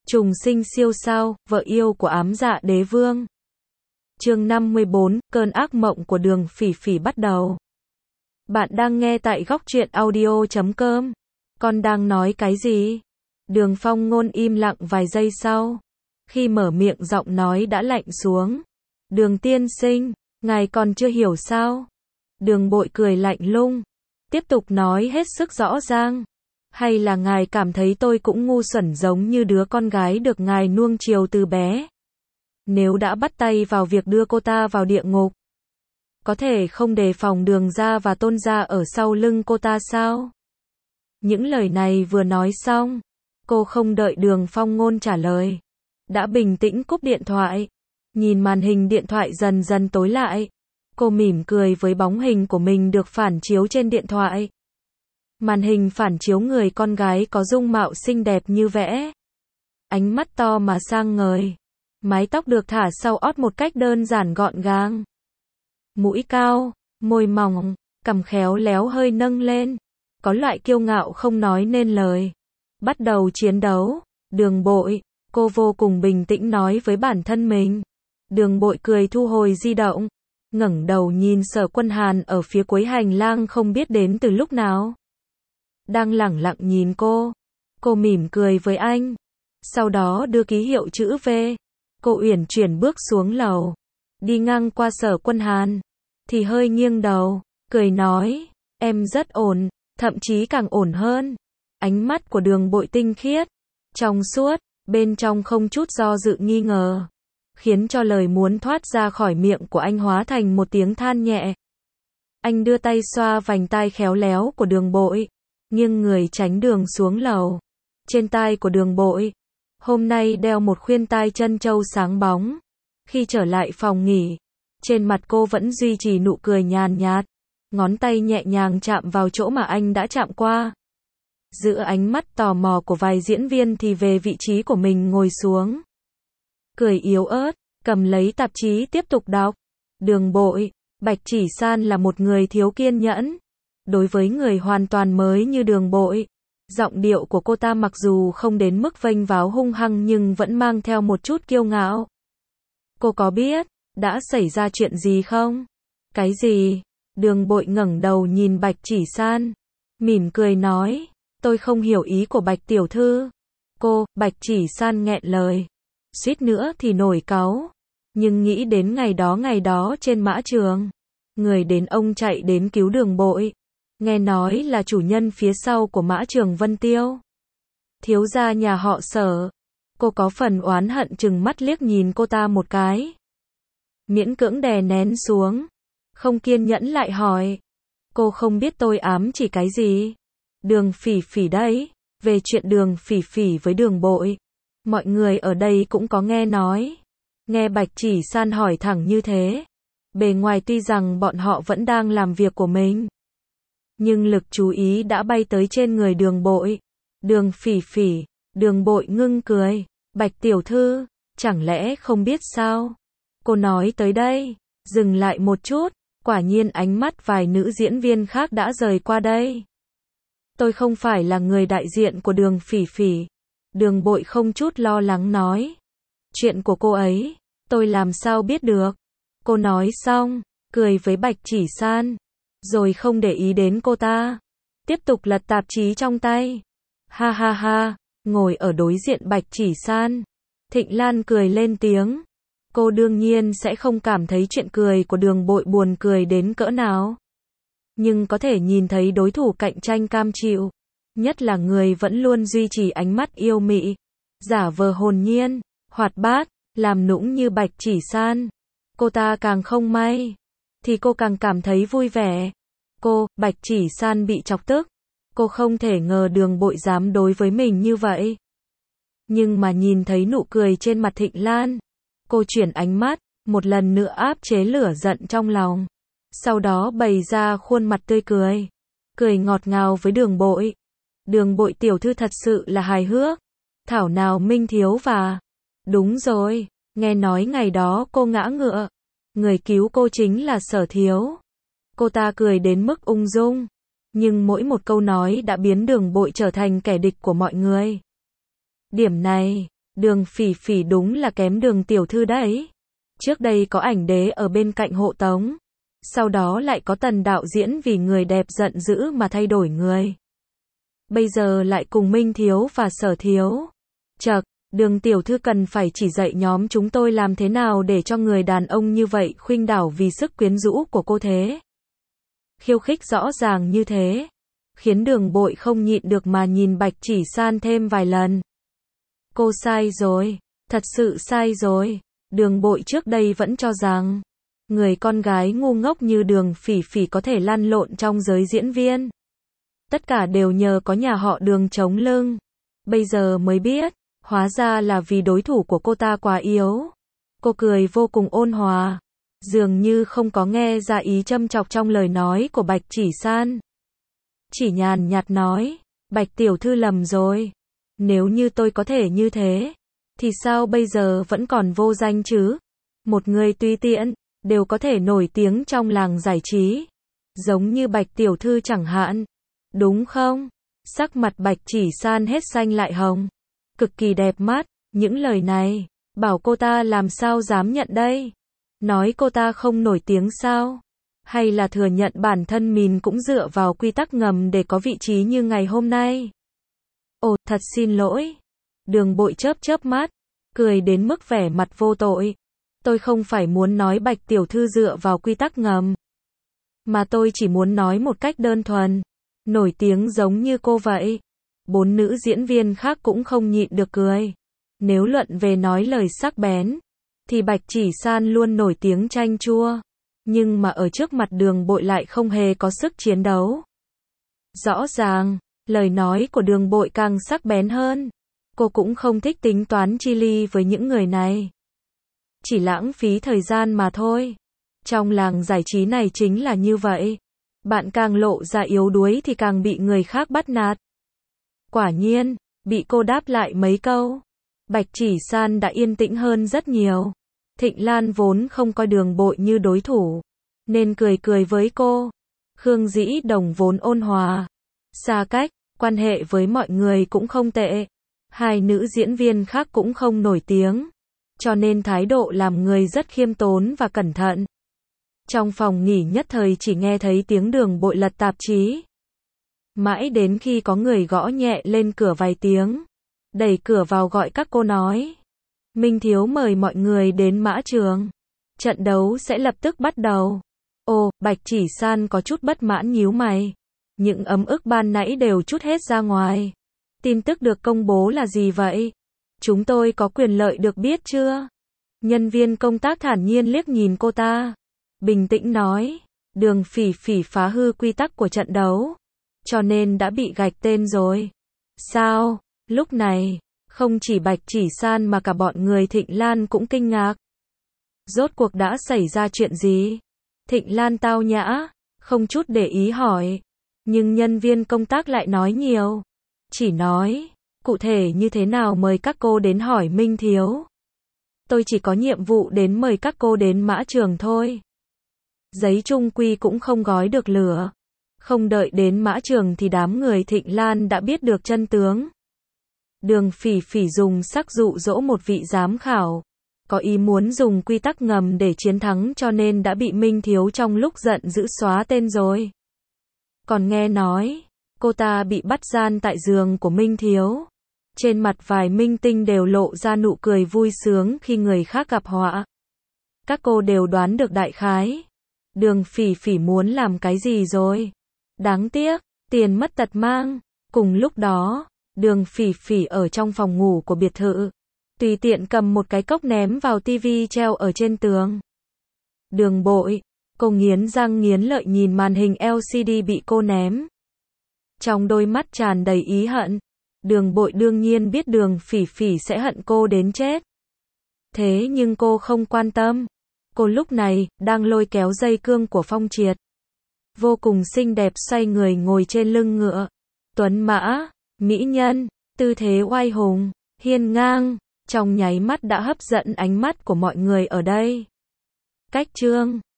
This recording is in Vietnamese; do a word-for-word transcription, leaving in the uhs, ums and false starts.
Trùng sinh siêu sao, vợ yêu của ám dạ đế vương. Chương năm mươi bốn, cơn ác mộng của Đường Phỉ Phỉ bắt đầu. Bạn đang nghe tại góc truyện audio chấm com. Con đang nói cái gì? Đường Phong Ngôn im lặng vài giây sau. Khi mở miệng giọng nói đã lạnh xuống. Đường tiên sinh, ngài còn chưa hiểu sao? Đường Bội cười lạnh lùng. Tiếp tục nói hết sức rõ ràng. Hay là ngài cảm thấy tôi cũng ngu xuẩn giống như đứa con gái được ngài nuông chiều từ bé? Nếu đã bắt tay vào việc đưa cô ta vào địa ngục, có thể không đề phòng Đường gia và Tôn gia ở sau lưng cô ta sao? Những lời này vừa nói xong, cô không đợi Đường Phong Ngôn trả lời, đã bình tĩnh cúp điện thoại. Nhìn màn hình điện thoại dần dần tối lại, cô mỉm cười với bóng hình của mình được phản chiếu trên điện thoại. Màn hình phản chiếu người con gái có dung mạo xinh đẹp như vẽ. Ánh mắt to mà sang ngời. Mái tóc được thả sau ót một cách đơn giản gọn gàng. Mũi cao, môi mỏng, cằm khéo léo hơi nâng lên. Có loại kiêu ngạo không nói nên lời. Bắt đầu chiến đấu. Đường Bội, cô vô cùng bình tĩnh nói với bản thân mình. Đường Bội cười thu hồi di động. Ngẩng đầu nhìn Sở Quân Hàn ở phía cuối hành lang không biết đến từ lúc nào. Đang lẳng lặng nhìn cô. Cô mỉm cười với anh. Sau đó đưa ký hiệu chữ V. Cô uyển chuyển bước xuống lầu. Đi ngang qua Sở Quân Hàn. Thì hơi nghiêng đầu. Cười nói. Em rất ổn. Thậm chí càng ổn hơn. Ánh mắt của Đường Bội tinh khiết. Trong suốt. Bên trong không chút do dự nghi ngờ. Khiến cho lời muốn thoát ra khỏi miệng của anh hóa thành một tiếng than nhẹ. Anh đưa tay xoa vành tai khéo léo của Đường Bội. Nghiêng người tránh đường xuống lầu. Trên tai của Đường Bội, hôm nay đeo một khuyên tai chân châu sáng bóng. Khi trở lại phòng nghỉ, trên mặt cô vẫn duy trì nụ cười nhàn nhạt. Ngón tay nhẹ nhàng chạm vào chỗ mà anh đã chạm qua. Giữa ánh mắt tò mò của vài diễn viên thì về vị trí của mình ngồi xuống. Cười yếu ớt, cầm lấy tạp chí tiếp tục đọc. Đường Bội, Bạch Chỉ San là một người thiếu kiên nhẫn. Đối với người hoàn toàn mới như Đường Bội, giọng điệu của cô ta mặc dù không đến mức vênh váo hung hăng nhưng vẫn mang theo một chút kiêu ngạo. Cô có biết đã xảy ra chuyện gì không? Cái gì? Đường Bội ngẩng đầu nhìn Bạch Chỉ San, mỉm cười nói, tôi không hiểu ý của Bạch tiểu thư. Cô, Bạch Chỉ San nghẹn lời, suýt nữa thì nổi cáu, nhưng nghĩ đến ngày đó ngày đó trên mã trường, người đến ông chạy đến cứu Đường Bội. Nghe nói là chủ nhân phía sau của mã trường Vân Tiêu. Thiếu gia nhà họ Sở. Cô có phần oán hận chừng mắt liếc nhìn cô ta một cái. Miễn cưỡng đè nén xuống. Không kiên nhẫn lại hỏi. Cô không biết tôi ám chỉ cái gì? Đường Phỉ Phỉ đấy. Về chuyện Đường Phỉ Phỉ với Đường Bội. Mọi người ở đây cũng có nghe nói. Nghe Bạch Chỉ San hỏi thẳng như thế. Bề ngoài tuy rằng bọn họ vẫn đang làm việc của mình. Nhưng lực chú ý đã bay tới trên người Đường Bội. Đường Phỉ Phỉ, Đường Bội ngưng cười. Bạch tiểu thư, chẳng lẽ không biết sao? Cô nói tới đây, dừng lại một chút, quả nhiên ánh mắt vài nữ diễn viên khác đã rời qua đây. Tôi không phải là người đại diện của Đường Phỉ Phỉ. Đường Bội không chút lo lắng nói. Chuyện của cô ấy, tôi làm sao biết được? Cô nói xong, cười với Bạch Chỉ San. Rồi không để ý đến cô ta. Tiếp tục lật tạp chí trong tay. Ha ha ha, ngồi ở đối diện Bạch Chỉ San. Thịnh Lan cười lên tiếng. Cô đương nhiên sẽ không cảm thấy chuyện cười của Đường Bội buồn cười đến cỡ nào. Nhưng có thể nhìn thấy đối thủ cạnh tranh cam chịu. Nhất là người vẫn luôn duy trì ánh mắt yêu mị. Giả vờ hồn nhiên, hoạt bát, làm nũng như Bạch Chỉ San. Cô ta càng không may. Thì cô càng cảm thấy vui vẻ. Cô, Bạch Chỉ San bị chọc tức. Cô không thể ngờ Đường Bội dám đối với mình như vậy. Nhưng mà nhìn thấy nụ cười trên mặt Thịnh Lan, cô chuyển ánh mắt, một lần nữa áp chế lửa giận trong lòng. Sau đó bày ra khuôn mặt tươi cười. Cười ngọt ngào với Đường Bội. Đường Bội tiểu thư thật sự là hài hước. Thảo nào Minh thiếu và... Đúng rồi, nghe nói ngày đó cô ngã ngựa. Người cứu cô chính là Sở thiếu. Cô ta cười đến mức ung dung. Nhưng mỗi một câu nói đã biến Đường Bội trở thành kẻ địch của mọi người. Điểm này, Đường Phỉ Phỉ đúng là kém Đường tiểu thư đấy. Trước đây có ảnh đế ở bên cạnh hộ tống. Sau đó lại có Tần đạo diễn vì người đẹp giận dữ mà thay đổi người. Bây giờ lại cùng Minh thiếu và Sở thiếu. Chậc, Đường tiểu thư cần phải chỉ dạy nhóm chúng tôi làm thế nào để cho người đàn ông như vậy khuynh đảo vì sức quyến rũ của cô thế. Khiêu khích rõ ràng như thế, khiến Đường Bội không nhịn được mà nhìn Bạch Chỉ San thêm vài lần. Cô sai rồi, thật sự sai rồi. Đường Bội trước đây vẫn cho rằng, người con gái ngu ngốc như Đường Phỉ Phỉ có thể lăn lộn trong giới diễn viên. Tất cả đều nhờ có nhà họ Đường chống lưng. Bây giờ mới biết, hóa ra là vì đối thủ của cô ta quá yếu. Cô cười vô cùng ôn hòa, dường như không có nghe ra ý châm chọc trong lời nói của Bạch Chỉ San. Chỉ nhàn nhạt nói, Bạch tiểu thư lầm rồi. Nếu như tôi có thể như thế, thì sao bây giờ vẫn còn vô danh chứ? Một người tùy tiện, đều có thể nổi tiếng trong làng giải trí. Giống như Bạch tiểu thư chẳng hạn. Đúng không? Sắc mặt Bạch Chỉ San hết xanh lại hồng. Cực kỳ đẹp mắt. Những lời này, bảo cô ta làm sao dám nhận đây? Nói cô ta không nổi tiếng sao? Hay là thừa nhận bản thân mình cũng dựa vào quy tắc ngầm để có vị trí như ngày hôm nay? Ồ, thật xin lỗi. Đường Bội chớp chớp mắt, cười đến mức vẻ mặt vô tội. Tôi không phải muốn nói Bạch tiểu thư dựa vào quy tắc ngầm, mà tôi chỉ muốn nói một cách đơn thuần, nổi tiếng giống như cô vậy. Bốn nữ diễn viên khác cũng không nhịn được cười. Nếu luận về nói lời sắc bén, thì Bạch Chỉ San luôn nổi tiếng chanh chua. Nhưng mà ở trước mặt Đường Bội lại không hề có sức chiến đấu. Rõ ràng, lời nói của Đường Bội càng sắc bén hơn. Cô cũng không thích tính toán chi ly với những người này. Chỉ lãng phí thời gian mà thôi. Trong làng giải trí này chính là như vậy. Bạn càng lộ ra yếu đuối thì càng bị người khác bắt nạt. Quả nhiên, bị cô đáp lại mấy câu, Bạch Chỉ San đã yên tĩnh hơn rất nhiều. Thịnh Lan vốn không coi Đường Bội như đối thủ, nên cười cười với cô. Khương Dĩ Đồng vốn ôn hòa, xa cách, quan hệ với mọi người cũng không tệ. Hai nữ diễn viên khác cũng không nổi tiếng, cho nên thái độ làm người rất khiêm tốn và cẩn thận. Trong phòng nghỉ nhất thời chỉ nghe thấy tiếng Đường Bội lật tạp chí. Mãi đến khi có người gõ nhẹ lên cửa vài tiếng, đẩy cửa vào gọi các cô nói, Minh thiếu mời mọi người đến mã trường. Trận đấu sẽ lập tức bắt đầu. Ồ, Bạch Chỉ San có chút bất mãn nhíu mày. Những ấm ức ban nãy đều trút hết ra ngoài. Tin tức được công bố là gì vậy? Chúng tôi có quyền lợi được biết chưa? Nhân viên công tác thản nhiên liếc nhìn cô ta, bình tĩnh nói, Đường Phỉ Phỉ phá hư quy tắc của trận đấu, cho nên đã bị gạch tên rồi. Sao? Lúc này, không chỉ Bạch Chỉ San mà cả bọn người Thịnh Lan cũng kinh ngạc. Rốt cuộc đã xảy ra chuyện gì? Thịnh Lan tao nhã, không chút để ý hỏi. Nhưng nhân viên công tác lại nói nhiều. Chỉ nói, cụ thể như thế nào mời các cô đến hỏi Minh thiếu. Tôi chỉ có nhiệm vụ đến mời các cô đến mã trường thôi. Giấy chung quy cũng không gói được lửa. Không đợi đến mã trường thì đám người Thịnh Lan đã biết được chân tướng. Đường Phỉ Phỉ dùng sắc dụ dỗ một vị giám khảo, có ý muốn dùng quy tắc ngầm để chiến thắng cho nên đã bị Minh thiếu trong lúc giận dữ xóa tên rồi. Còn nghe nói, cô ta bị bắt gian tại giường của Minh thiếu. Trên mặt vài minh tinh đều lộ ra nụ cười vui sướng khi người khác gặp họa. Các cô đều đoán được đại khái. Đường Phỉ Phỉ muốn làm cái gì rồi? Đáng tiếc, tiền mất tật mang. Cùng lúc đó, Đường Phỉ Phỉ ở trong phòng ngủ của biệt thự, tùy tiện cầm một cái cốc ném vào tivi treo ở trên tường. Đường Bội, cô nghiến răng nghiến lợi nhìn màn hình lờ xê đê bị cô ném. Trong đôi mắt tràn đầy ý hận. Đường Bội đương nhiên biết Đường Phỉ Phỉ sẽ hận cô đến chết. Thế nhưng cô không quan tâm. Cô lúc này, đang lôi kéo dây cương của Phong Triệt. Vô cùng xinh đẹp xoay người ngồi trên lưng ngựa. Tuấn mã, mỹ nhân, tư thế oai hùng, hiên ngang, trong nháy mắt đã hấp dẫn ánh mắt của mọi người ở đây. Cách chương